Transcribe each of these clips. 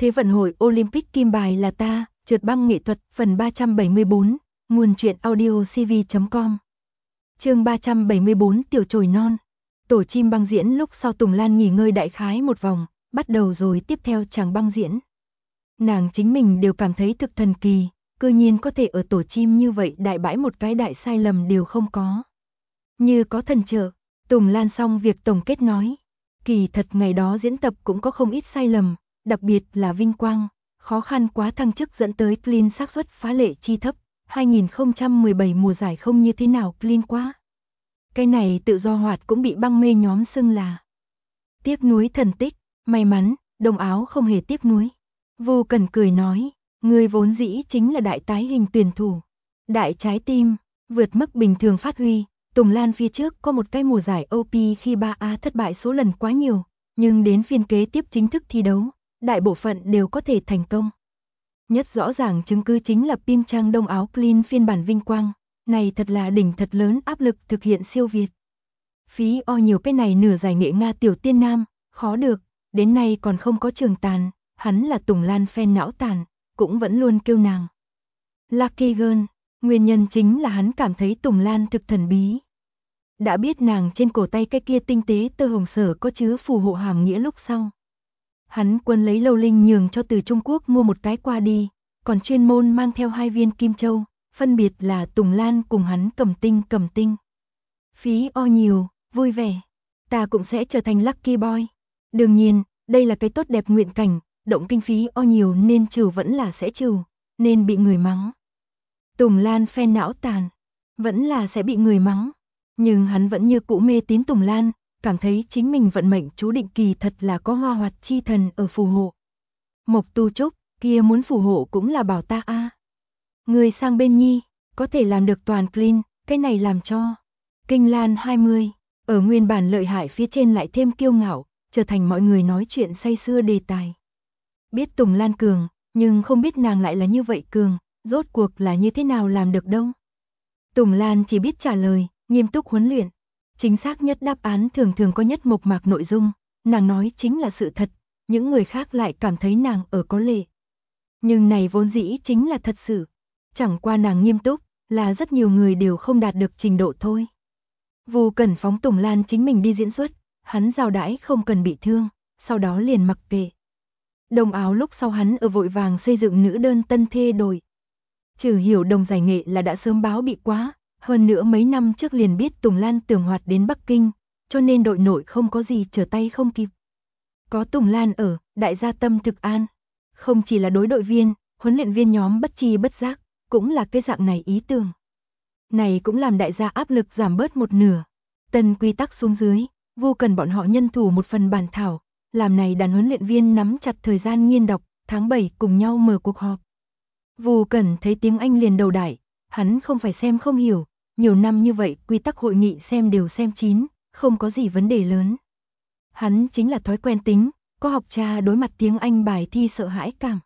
Thế vận hội Olympic kim bài là ta, trượt băng nghệ thuật, phần 374, nguồn truyện audio cv.com. Chương 374 tiểu chồi non. Tổ chim băng diễn lúc sau Tùng Lan nghỉ ngơi đại khái một vòng, bắt đầu rồi tiếp theo chàng băng diễn. Nàng chính mình đều cảm thấy thực thần kỳ, cư nhiên có thể ở tổ chim như vậy đại bãi một cái đại sai lầm đều không có. Như có thần trợ, Tùng Lan xong việc tổng kết nói. Kỳ thật ngày đó diễn tập cũng có không ít sai lầm, đặc biệt là vinh quang, khó khăn quá thăng chức dẫn tới clean xác suất phá lệ chi thấp, 2017 mùa giải không như thế nào clean quá. Cái này tự do hoạt cũng bị băng mê nhóm xưng là tiếc nuối thần tích, may mắn, đồng áo không hề tiếc nuối. Vô Cần cười nói, người vốn dĩ chính là đại tái hình tuyển thủ, đại trái tim, vượt mức bình thường phát huy. Tùng Lan phía trước có một cái mùa giải OP khi 3A thất bại số lần quá nhiều, nhưng đến phiên kế tiếp chính thức thi đấu, đại bộ phận đều có thể thành công. Nhất rõ ràng chứng cứ chính là Piêng Trang đông áo clean phiên bản vinh quang, này thật là đỉnh thật lớn áp lực thực hiện siêu việt. Phí o nhiều cái này nửa giải nghệ Nga tiểu tiên nam, khó được, đến nay còn không có trường tàn, hắn là Tùng Lan fan não tàn, cũng vẫn luôn kêu nàng Lucky Girl, nguyên nhân chính là hắn cảm thấy Tùng Lan thực thần bí. Đã biết nàng trên cổ tay cái kia tinh tế tơ hồng sở có chứa phù hộ hàm nghĩa lúc sau. Hắn quân lấy Lâu Linh nhường cho từ Trung Quốc mua một cái qua đi, còn chuyên môn mang theo 2 viên kim châu, phân biệt là Tùng Lan cùng hắn cầm tinh. Phí o nhiều, vui vẻ, ta cũng sẽ trở thành Lucky Boy. Đương nhiên, đây là cái tốt đẹp nguyện cảnh, động kinh phí o nhiều nên trừ vẫn là sẽ trừ, nên bị người mắng. Tùng Lan fan não tàn, vẫn là sẽ bị người mắng. Nhưng hắn vẫn như cũ mê tín Tùng Lan, cảm thấy chính mình vận mệnh chú định kỳ thật là có hoa hoạt chi thần ở phù hộ. Mộc Tu Trúc, kia muốn phù hộ cũng là bảo ta a. Người sang bên nhi, có thể làm được toàn clean, cái này làm cho. Kinh Lan 20, ở nguyên bản lợi hại phía trên lại thêm kiêu ngạo, trở thành mọi người nói chuyện say sưa đề tài. Biết Tùng Lan cường, nhưng không biết nàng lại là như vậy cường, rốt cuộc là như thế nào làm được đâu. Tùng Lan chỉ biết trả lời, nghiêm túc huấn luyện. Chính xác nhất đáp án thường thường có nhất mộc mạc nội dung, nàng nói chính là sự thật, những người khác lại cảm thấy nàng ở có lệ. Nhưng này vốn dĩ chính là thật sự, chẳng qua nàng nghiêm túc, là rất nhiều người đều không đạt được trình độ thôi. Vô Cần phóng Tùng Lan chính mình đi diễn xuất, hắn giao đãi không cần bị thương, sau đó liền mặc kệ. Đồng áo lúc sau hắn ở vội vàng xây dựng nữ đơn tân thê đổi. Trừ hiểu đồng giải nghệ là đã sớm báo bị quá. Hơn nữa mấy năm trước liền biết Tùng Lan tưởng hoạt đến Bắc Kinh, cho nên đội nội không có gì trở tay không kịp. Có Tùng Lan ở, đại gia tâm thực an. Không chỉ là đối đội viên, huấn luyện viên nhóm bất tri bất giác, cũng là cái dạng này ý tưởng. Này cũng làm đại gia áp lực giảm bớt một nửa. Tân quy tắc xuống dưới, Vô Cần bọn họ nhân thủ một phần bản thảo, làm này đàn huấn luyện viên nắm chặt thời gian nghiên đọc, tháng 7 cùng nhau mở cuộc họp. Vô Cần thấy tiếng Anh liền đầu đại, hắn không phải xem không hiểu. Nhiều năm như vậy quy tắc hội nghị xem đều xem chín, không có gì vấn đề lớn. Hắn chính là thói quen tính, có học trà đối mặt tiếng Anh bài thi sợ hãi cảm.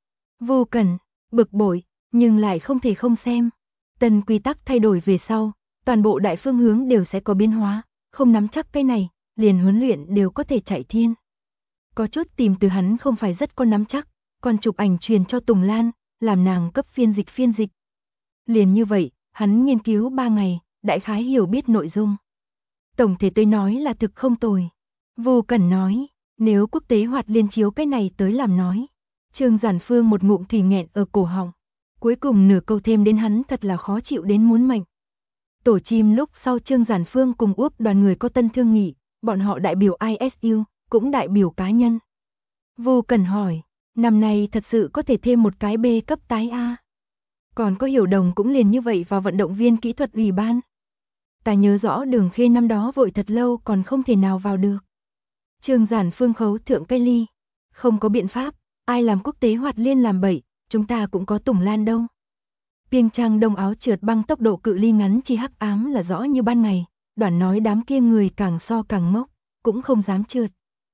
Vô Cần, bực bội, nhưng lại không thể không xem. Tân quy tắc thay đổi về sau, toàn bộ đại phương hướng đều sẽ có biến hóa, không nắm chắc cái này, liền huấn luyện đều có thể chạy thiên. Có chút tìm từ hắn không phải rất có nắm chắc, còn chụp ảnh truyền cho Tùng Lan, làm nàng cấp phiên dịch. Liền như vậy, hắn nghiên cứu 3 ngày, đại khái hiểu biết nội dung. Tổng thể tôi nói là thực không tồi. Vô Cần nói, nếu quốc tế hoạt liên chiếu cái này tới làm nói. Trương Giản Phương một ngụm thủy nghẹn ở cổ họng. Cuối cùng nửa câu thêm đến hắn thật là khó chịu đến muốn mệnh. Tổ chim lúc sau Trương Giản Phương cùng Úc đoàn người có tân thương nghị, bọn họ đại biểu ISU, cũng đại biểu cá nhân. Vô Cần hỏi, năm nay thật sự có thể thêm một cái B cấp tái A. Còn có Hiểu Đồng cũng liền như vậy vào vận động viên kỹ thuật ủy ban. Ta nhớ rõ Đường Khê năm đó vội thật lâu còn không thể nào vào được. Trương Giản Phương khấu thượng cây ly. Không có biện pháp, ai làm quốc tế hoạt liên làm bậy, chúng ta cũng có Tùng Lan đâu. Piêng Trang đông áo trượt băng tốc độ cự ly ngắn chi hắc ám là rõ như ban ngày, Đoản nói đám kia người càng so càng ngốc, cũng không dám trượt.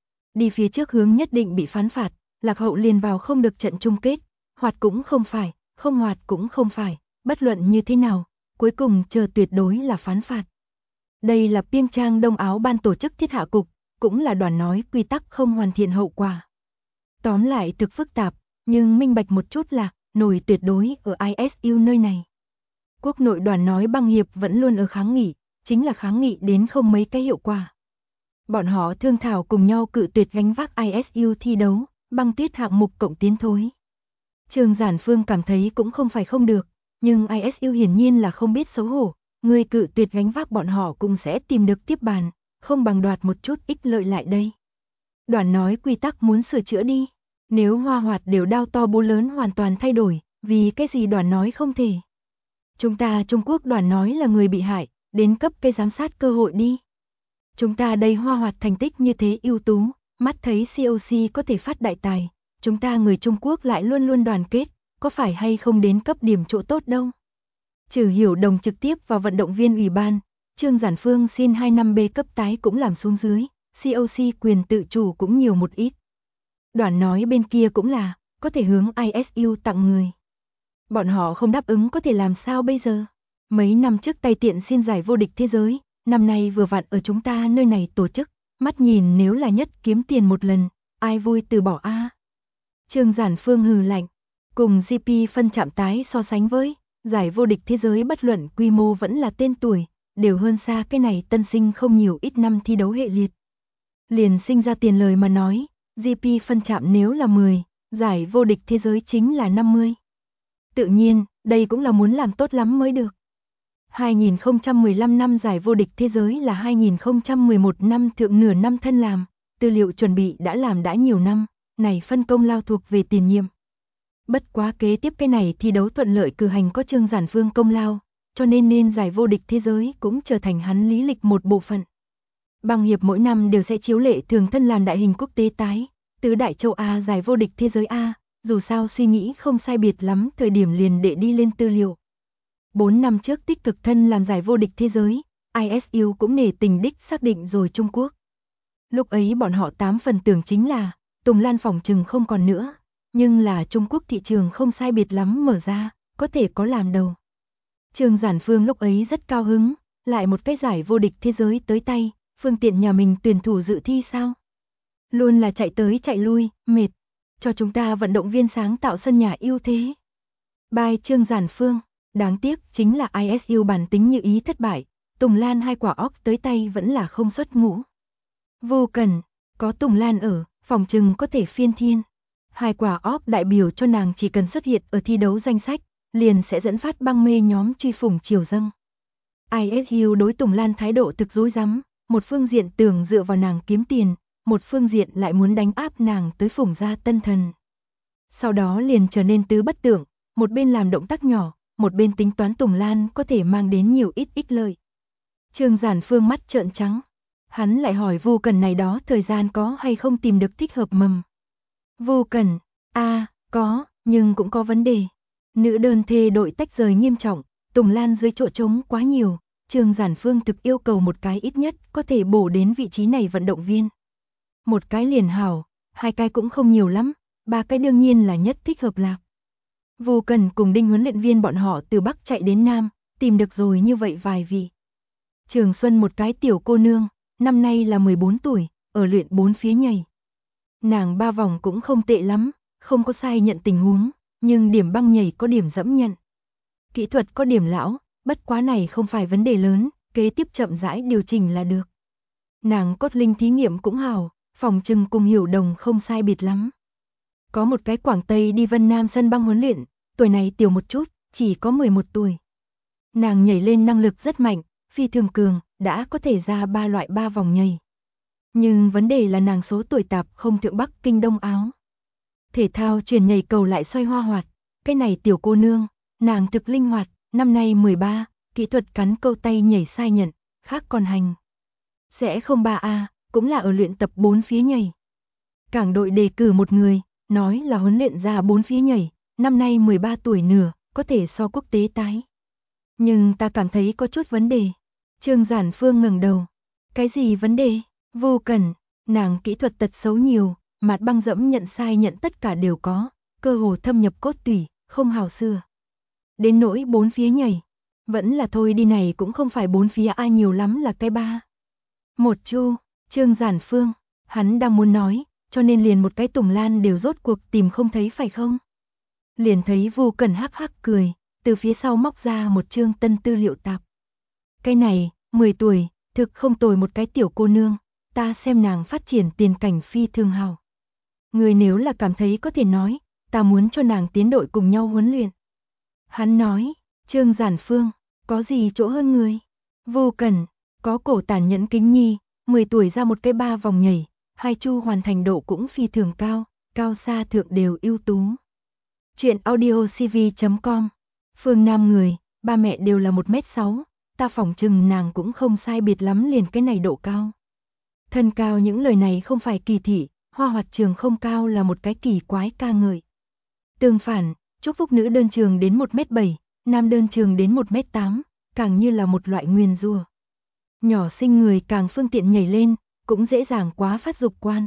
Đi phía trước hướng nhất định bị phán phạt, lạc hậu liền vào không được trận chung kết, hoạt cũng không phải. Không hoạt cũng không phải, bất luận như thế nào, cuối cùng chờ tuyệt đối là phán phạt. Đây là Piêng Trang đông áo ban tổ chức thiết hạ cục, cũng là Đoản nói quy tắc không hoàn thiện hậu quả. Tóm lại thực phức tạp, nhưng minh bạch một chút là, nổi tuyệt đối ở ISU nơi này. Quốc nội đoàn nói băng hiệp vẫn luôn ở kháng nghị, chính là kháng nghị đến không mấy cái hiệu quả. Bọn họ thương thảo cùng nhau cự tuyệt gánh vác ISU thi đấu, băng tuyết hạng mục cộng tiến thối. Trương Giản Phương cảm thấy cũng không phải không được, nhưng ISU hiển nhiên là không biết xấu hổ, người cự tuyệt gánh vác bọn họ cũng sẽ tìm được tiếp bàn, không bằng đoạt một chút ích lợi lại đây. Đoàn nói quy tắc muốn sửa chữa đi, nếu Hoa Hoạt đều đao to búa lớn hoàn toàn thay đổi, vì cái gì đoàn nói không thể. Chúng ta Trung Quốc đoàn nói là người bị hại, đến cấp cây giám sát cơ hội đi. Chúng ta đây Hoa Hoạt thành tích như thế ưu tú, mắt thấy COC có thể phát đại tài, chúng ta người Trung Quốc lại luôn luôn đoàn kết, có phải hay không đến cấp điểm chỗ tốt đâu. Trừ Hiểu Đồng trực tiếp vào vận động viên ủy ban, Trương Giản Phương xin 2 năm B cấp tái cũng làm xuống dưới, COC quyền tự chủ cũng nhiều một ít. Đoàn nói bên kia cũng là, có thể hướng ISU tặng người. Bọn họ không đáp ứng có thể làm sao bây giờ? Mấy năm trước tay tiện xin giải vô địch thế giới, năm nay vừa vặn ở chúng ta nơi này tổ chức, mắt nhìn nếu là nhất kiếm tiền một lần, ai vui từ bỏ a? Trương Giản Phương hừ lạnh, cùng GP phân chạm tái so sánh với, giải vô địch thế giới bất luận quy mô vẫn là tên tuổi, đều hơn xa cái này tân sinh không nhiều ít năm thi đấu hệ liệt. Liền sinh ra tiền lời mà nói, GP phân chạm nếu là 10, giải vô địch thế giới chính là 50. Tự nhiên, đây cũng là muốn làm tốt lắm mới được. 2015 năm giải vô địch thế giới là 2011 năm thượng nửa năm thân làm, tư liệu chuẩn bị đã làm đã nhiều năm, này phân công lao thuộc về tiền nhiệm. Bất quá kế tiếp cái này thi đấu thuận lợi cử hành có Trương Giản Phương công lao, cho nên giải vô địch thế giới cũng trở thành hắn lý lịch một bộ phận. Băng hiệp mỗi năm đều sẽ chiếu lệ thường thân làm đại hình quốc tế tái, tứ đại châu A giải vô địch thế giới A, dù sao suy nghĩ không sai biệt lắm thời điểm liền để đi lên tư liệu. 4 năm trước tích cực thân làm giải vô địch thế giới, ISU cũng nể tình đích xác định rồi Trung Quốc. Lúc ấy bọn họ 8 phần tưởng chính là, Tùng Lan phỏng chừng không còn nữa, nhưng là Trung Quốc thị trường không sai biệt lắm mở ra, có thể có làm đầu. Trương Giản Phương lúc ấy rất cao hứng, lại một cái giải vô địch thế giới tới tay, phương tiện nhà mình tuyển thủ dự thi sao? Luôn là chạy tới chạy lui, mệt, cho chúng ta vận động viên sáng tạo sân nhà ưu thế. Bye Trương Giản Phương, đáng tiếc chính là ISU bản tính như ý thất bại, Tùng Lan 2 quả óc tới tay vẫn là không xuất ngũ. Vô cần, có Tùng Lan ở, phòng trừng có thể phiên thiên. 2 quả óc đại biểu cho nàng chỉ cần xuất hiện ở thi đấu danh sách, liền sẽ dẫn phát băng mê nhóm truy phủng triều dâng. ISU đối Tùng Lan thái độ thực dối rắm, một phương diện tưởng dựa vào nàng kiếm tiền, một phương diện lại muốn đánh áp nàng tới phủng ra tân thần. Sau đó liền trở nên tứ bất tượng, một bên làm động tác nhỏ, một bên tính toán Tùng Lan có thể mang đến nhiều ít ích lợi. Trương Giản Phương mắt trợn trắng, hắn lại hỏi Vu Cần này đó thời gian có hay không tìm được thích hợp mầm. Vu Cần, có, nhưng cũng có vấn đề. Nữ đơn thê đội tách rời nghiêm trọng, Tùng Lan dưới chỗ trống quá nhiều, Trương Giản Phương thực yêu cầu một cái ít nhất có thể bổ đến vị trí này vận động viên. Một cái liền hảo, 2 cái cũng không nhiều lắm, 3 cái đương nhiên là nhất thích hợp lạc. Vu Cần cùng Đinh huấn luyện viên bọn họ từ Bắc chạy đến Nam, tìm được rồi như vậy vài vị. Trường Xuân một cái tiểu cô nương, năm nay là 14 tuổi, ở luyện 4 phía nhảy. Nàng 3 vòng cũng không tệ lắm, không có sai nhận tình huống, nhưng điểm băng nhảy có điểm dẫm nhận. Kỹ thuật có điểm lão, bất quá này không phải vấn đề lớn, kế tiếp chậm rãi điều chỉnh là được. Nàng cốt linh thí nghiệm cũng hào, phòng trừng cùng Hiểu Đồng không sai biệt lắm. Có một cái Quảng Tây đi Vân Nam sân băng huấn luyện, tuổi này tiểu một chút, chỉ có 11 tuổi. Nàng nhảy lên năng lực rất mạnh, phi thường cường, đã có thể ra 3 loại 3 vòng nhảy. Nhưng vấn đề là nàng số tuổi tạp không thượng Bắc Kinh Đông Áo. Thể thao chuyển nhảy cầu lại xoay hoa hoạt, cái này tiểu cô nương, nàng thực linh hoạt, năm nay 13, kỹ thuật cắn câu tay nhảy sai nhận, khác còn hành. Sẽ không 3A, cũng là ở luyện tập 4 phía nhảy. Cảng đội đề cử một người, nói là huấn luyện ra 4 phía nhảy, năm nay 13 tuổi nửa, có thể so quốc tế tái. Nhưng ta cảm thấy có chút vấn đề. Trương Giản Phương ngẩng đầu. Cái gì vấn đề? Vô Cần, nàng kỹ thuật tật xấu nhiều, mặt băng dẫm nhận sai nhận tất cả đều có, cơ hồ thâm nhập cốt tủy, không hào xưa. Đến nỗi 4 phía nhảy, vẫn là thôi đi này cũng không phải 4 phía ai nhiều lắm là cái 3. Một chu, Trương Giản Phương, hắn đang muốn nói, cho nên liền một cái Tùng Lan đều rốt cuộc tìm không thấy phải không? Liền thấy Vu Cẩn hắc hắc cười, từ phía sau móc ra một chương tân tư liệu tạp. Cái này, 10 tuổi, thực không tồi một cái tiểu cô nương, ta xem nàng phát triển tiền cảnh phi thường hào. Người nếu là cảm thấy có thể nói, ta muốn cho nàng tiến đội cùng nhau huấn luyện. Hắn nói, Trương Giản Phương, có gì chỗ hơn người? Vô Cẩn, có cổ tàn nhẫn kính nhi, 10 tuổi ra một cái 3 vòng nhảy, 2 chu hoàn thành độ cũng phi thường cao, cao xa thượng đều ưu tú. Chuyện audiocv.com. Phương Nam người, ba mẹ đều là 1m6, ta phỏng chừng nàng cũng không sai biệt lắm liền cái này độ cao. Thân cao những lời này không phải kỳ thị, Hoa Hoạt Trường không cao là một cái kỳ quái ca ngợi. Tương phản, chúc phúc nữ đơn trường đến 1m7, nam đơn trường đến 1m8, càng như là một loại nguyền rủa. Nhỏ sinh người càng phương tiện nhảy lên, cũng dễ dàng quá phát dục quan.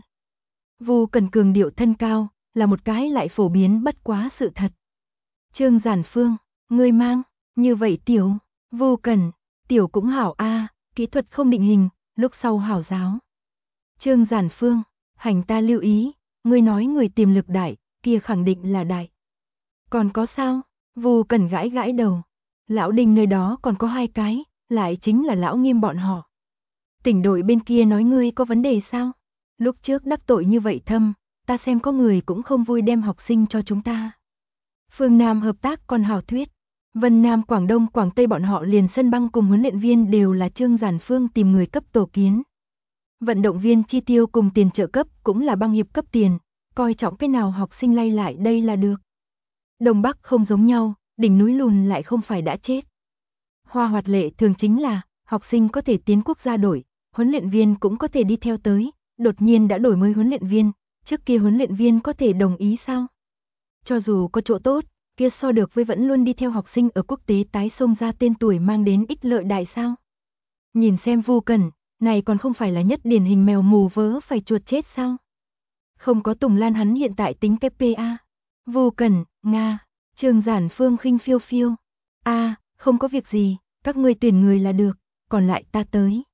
Vu Cẩn cường điệu thân cao, là một cái lại phổ biến bất quá sự thật. Trương Giản Phương, ngươi mang, như vậy tiểu, Vu Cẩn, tiểu cũng hảo a, kỹ thuật không định hình, lúc sau hảo giáo. Trương Giản Phương, hành ta lưu ý, ngươi nói người tiềm lực đại, kia khẳng định là đại. Còn có sao? Vu Cẩn gãi gãi đầu. Lão Đinh nơi đó còn có 2 cái, lại chính là lão Nghiêm bọn họ. Tỉnh đội bên kia nói ngươi có vấn đề sao? Lúc trước đắc tội như vậy thâm, ta xem có người cũng không vui đem học sinh cho chúng ta. Phương Nam hợp tác còn hảo thuyết. Vân Nam, Quảng Đông, Quảng Tây bọn họ liền sân băng cùng huấn luyện viên đều là Trương Giản Phương tìm người cấp tổ kiến. Vận động viên chi tiêu cùng tiền trợ cấp cũng là băng hiệp cấp tiền, coi trọng cái nào học sinh lay lại đây là được. Đông Bắc không giống nhau, đỉnh núi lùn lại không phải đã chết. Hoa Hoạt lệ thường chính là, học sinh có thể tiến quốc gia đội, huấn luyện viên cũng có thể đi theo tới, đột nhiên đã đổi mới huấn luyện viên, trước kia huấn luyện viên có thể đồng ý sao? Cho dù có chỗ tốt, kia so được với vẫn luôn đi theo học sinh ở quốc tế tái xông ra tên tuổi mang đến ích lợi đại sao? Nhìn xem Vu Cẩn, này còn không phải là nhất điển hình mèo mù vớ phải chuột chết sao? Không có Tùng Lan hắn hiện tại tính cái PA. Vu Cẩn, Nga, Trương Giản Phương khinh phiêu phiêu. Không có việc gì, các ngươi tuyển người là được, còn lại ta tới.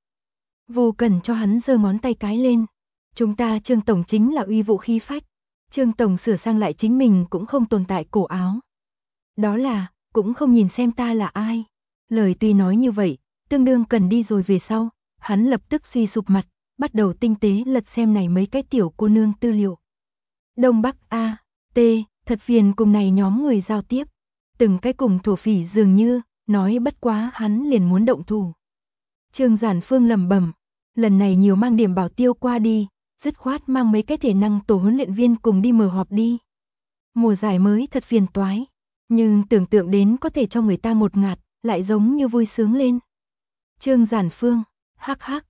Vu Cẩn cho hắn giơ ngón tay cái lên. Chúng ta Trương Tổng chính là uy vũ khí phách. Trương Tổng sửa sang lại chính mình cũng không tồn tại cổ áo. Đó là, cũng không nhìn xem ta là ai. Lời tuy nói như vậy, tương đương cần đi rồi về sau, hắn lập tức suy sụp mặt, bắt đầu tinh tế lật xem này mấy cái tiểu cô nương tư liệu. Đông Bắc A, T, thật phiền cùng này nhóm người giao tiếp. Từng cái cùng thổ phỉ dường như, nói bất quá hắn liền muốn động thủ. Trương Giản Phương lẩm bẩm, lần này nhiều mang điểm bảo tiêu qua đi, dứt khoát mang mấy cái thể năng tổ huấn luyện viên cùng đi mở họp đi. Mùa giải mới thật phiền toái, nhưng tưởng tượng đến có thể cho người ta một ngạt, lại giống như vui sướng lên. Trương Giản Phương, hắc hắc,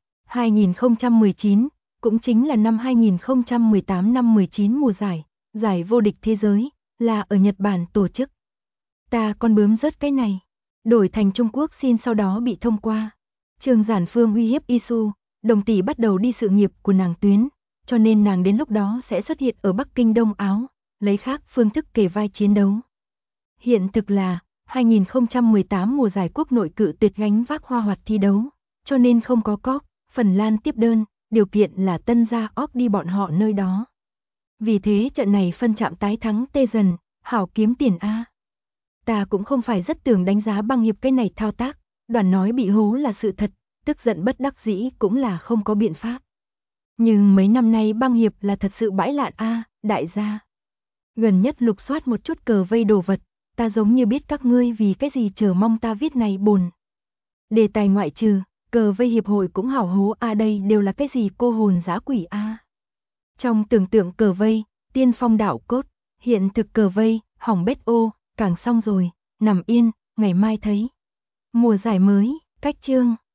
2019, cũng chính là năm 2018 năm 19 mùa giải, giải vô địch thế giới, là ở Nhật Bản tổ chức. Ta con bướm rớt cái này, đổi thành Trung Quốc xin sau đó bị thông qua. Trương Giản Phương uy hiếp Isu, đồng tỷ bắt đầu đi sự nghiệp của nàng tuyến, cho nên nàng đến lúc đó sẽ xuất hiện ở Bắc Kinh Đông Áo, lấy khác phương thức kề vai chiến đấu. Hiện thực là, 2018 mùa giải quốc nội cự tuyệt gánh vác Hoa Hoạt thi đấu, cho nên không có cóc, Phần Lan tiếp đơn, điều kiện là Tân Gia óp đi bọn họ nơi đó. Vì thế trận này phân chạm tái thắng tê dần, hảo kiếm tiền A. Ta cũng không phải rất tưởng đánh giá băng hiệp cái này thao tác, Đoàn nói bị hố là sự thật, tức giận bất đắc dĩ cũng là không có biện pháp. Nhưng mấy năm nay băng hiệp là thật sự bãi lạn A, đại gia. Gần nhất lục soát một chút cờ vây đồ vật, ta giống như biết các ngươi vì cái gì chờ mong ta viết này buồn. Đề tài ngoại trừ, cờ vây hiệp hội cũng hảo hố A đây đều là cái gì cô hồn dã quỷ A. Trong tưởng tượng cờ vây, tiên phong đạo cốt, hiện thực cờ vây, hỏng bét ô, càng xong rồi, nằm yên, ngày mai thấy. Mùa giải mới, cách chương.